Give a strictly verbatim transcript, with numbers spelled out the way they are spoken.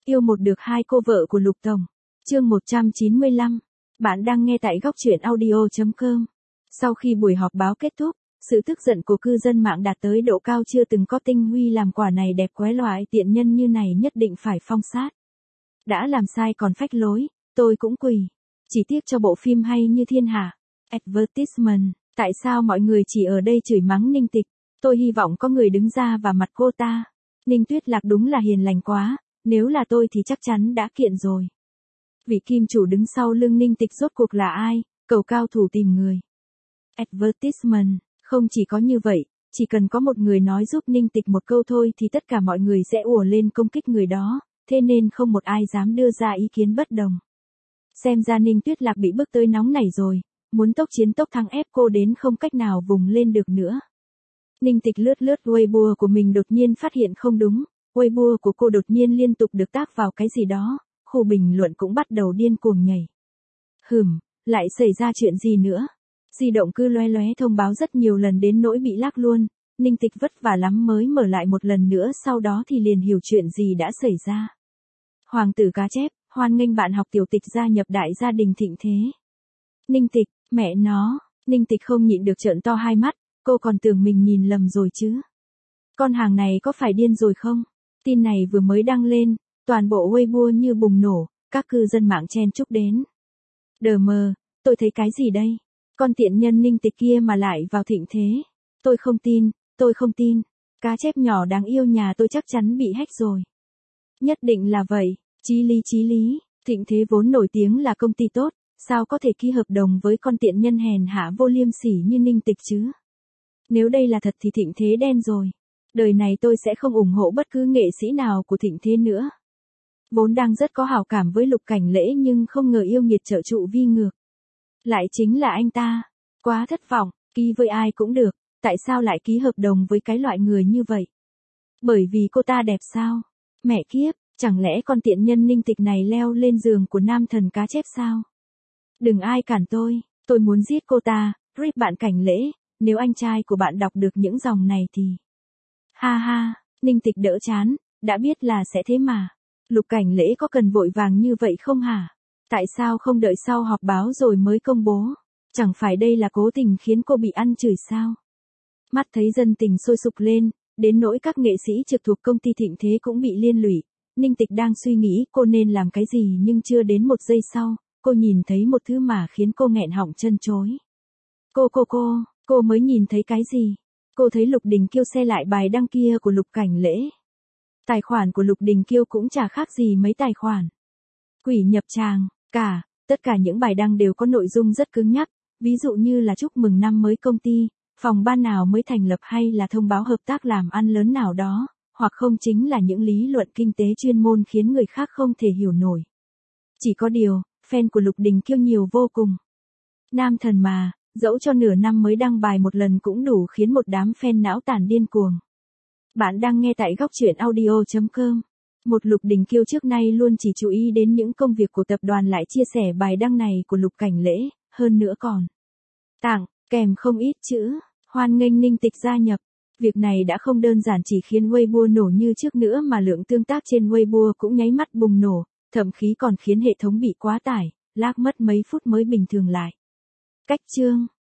Yêu một được hai cô vợ của Lục Tổng. Chương một trăm chín mươi lăm. Bạn đang nghe tại góc truyện audio chấm com. Sau khi buổi họp báo kết thúc, sự tức giận của cư dân mạng đạt tới độ cao chưa từng có. Tinh Huy làm quả này đẹp quái, loại tiện nhân như này nhất định phải phong sát. Đã làm sai còn phách lối, tôi cũng quỳ. Chỉ tiếc cho bộ phim hay như thiên hạ. Advertisement, tại sao mọi người chỉ ở đây chửi mắng Ninh Tịch? Tôi hy vọng có người đứng ra và mặt cô ta. Ninh Tuyết Lạc đúng là hiền lành quá, nếu là tôi thì chắc chắn đã kiện rồi. Vị kim chủ đứng sau lưng Ninh Tịch rốt cuộc là ai? Cầu cao thủ tìm người. Advertisement, không chỉ có như vậy, chỉ cần có một người nói giúp Ninh Tịch một câu thôi thì tất cả mọi người sẽ ùa lên công kích người đó, thế nên không một ai dám đưa ra ý kiến bất đồng. Xem ra Ninh Tuyết Lạc bị bức tới nóng này rồi, muốn tốc chiến tốc thắng, ép cô đến không cách nào vùng lên được nữa. Ninh Tịch lướt lướt Weibo của mình, đột nhiên phát hiện không đúng, Weibo của cô đột nhiên liên tục được tác vào cái gì đó, khu bình luận cũng bắt đầu điên cuồng nhảy. Hừm, lại xảy ra chuyện gì nữa? Di động cứ loé loé thông báo rất nhiều lần đến nỗi bị lag luôn, Ninh Tịch vất vả lắm mới mở lại một lần nữa, sau đó thì liền hiểu chuyện gì đã xảy ra. Hoàng tử cá chép, hoan nghênh bạn học tiểu Tịch gia nhập đại gia đình thịnh thế. Ninh Tịch, mẹ nó, Ninh Tịch không nhịn được trợn to hai mắt, cô còn tưởng mình nhìn lầm rồi chứ. Con hàng này có phải điên rồi không? Tin này vừa mới đăng lên, toàn bộ Weibo như bùng nổ, các cư dân mạng chen chúc đến. Đờ mờ, tôi thấy cái gì đây? Con tiện nhân Ninh Tịch kia mà lại vào thịnh thế. Tôi không tin, tôi không tin. Cá chép nhỏ đáng yêu nhà tôi chắc chắn bị hack rồi. Nhất định là vậy, chí lý chí lý, thịnh thế vốn nổi tiếng là công ty tốt, sao có thể ký hợp đồng với con tiện nhân hèn hạ vô liêm sỉ như Ninh Tịch chứ? Nếu đây là thật thì thịnh thế đen rồi. Đời này tôi sẽ không ủng hộ bất cứ nghệ sĩ nào của thịnh thế nữa. Vốn đang rất có hảo cảm với Lục Cảnh Lễ nhưng không ngờ yêu nghiệt trợ trụ vi ngược. Lại chính là anh ta. Quá thất vọng, ký với ai cũng được, tại sao lại ký hợp đồng với cái loại người như vậy? Bởi vì cô ta đẹp sao? Mẹ kiếp, chẳng lẽ con tiện nhân Ninh Tịch này leo lên giường của nam thần cá chép sao? Đừng ai cản tôi, tôi muốn giết cô ta. Rip bạn Cảnh Lễ, nếu anh trai của bạn đọc được những dòng này thì... Ha ha, Ninh Tịch đỡ chán, đã biết là sẽ thế mà. Lục Cảnh Lễ có cần vội vàng như vậy không hả? Tại sao không đợi sau họp báo rồi mới công bố? Chẳng phải đây là cố tình khiến cô bị ăn chửi sao? Mắt thấy dân tình sôi sục lên, đến nỗi các nghệ sĩ trực thuộc công ty thịnh thế cũng bị liên lụy. Ninh Tịch đang suy nghĩ cô nên làm cái gì nhưng chưa đến một giây sau, cô nhìn thấy một thứ mà khiến cô nghẹn họng chân chối. Cô cô cô, cô mới nhìn thấy cái gì? Cô thấy Lục Đình Kiêu share lại bài đăng kia của Lục Cảnh Lễ. Tài khoản của Lục Đình Kiêu cũng chả khác gì mấy tài khoản quỷ nhập tràng, cả, tất cả những bài đăng đều có nội dung rất cứng nhắc, ví dụ như là chúc mừng năm mới công ty, phòng ban nào mới thành lập hay là thông báo hợp tác làm ăn lớn nào đó, hoặc không chính là những lý luận kinh tế chuyên môn khiến người khác không thể hiểu nổi. Chỉ có điều, fan của Lục Đình Kiêu nhiều vô cùng. Nam thần mà, dẫu cho nửa năm mới đăng bài một lần cũng đủ khiến một đám fan não tàn điên cuồng. Bạn đang nghe tại góc truyện audio chấm com. Một Lục Đình Kiêu trước nay luôn chỉ chú ý đến những công việc của tập đoàn lại chia sẻ bài đăng này của Lục Cảnh Lễ, hơn nữa còn tặng kèm không ít chữ hoan nghênh Ninh Tịch gia nhập. Việc này đã không đơn giản chỉ khiến Weibo nổ như trước nữa mà lượng tương tác trên Weibo cũng nháy mắt bùng nổ, thậm chí còn khiến hệ thống bị quá tải, lag mất mấy phút mới bình thường lại. Cách chương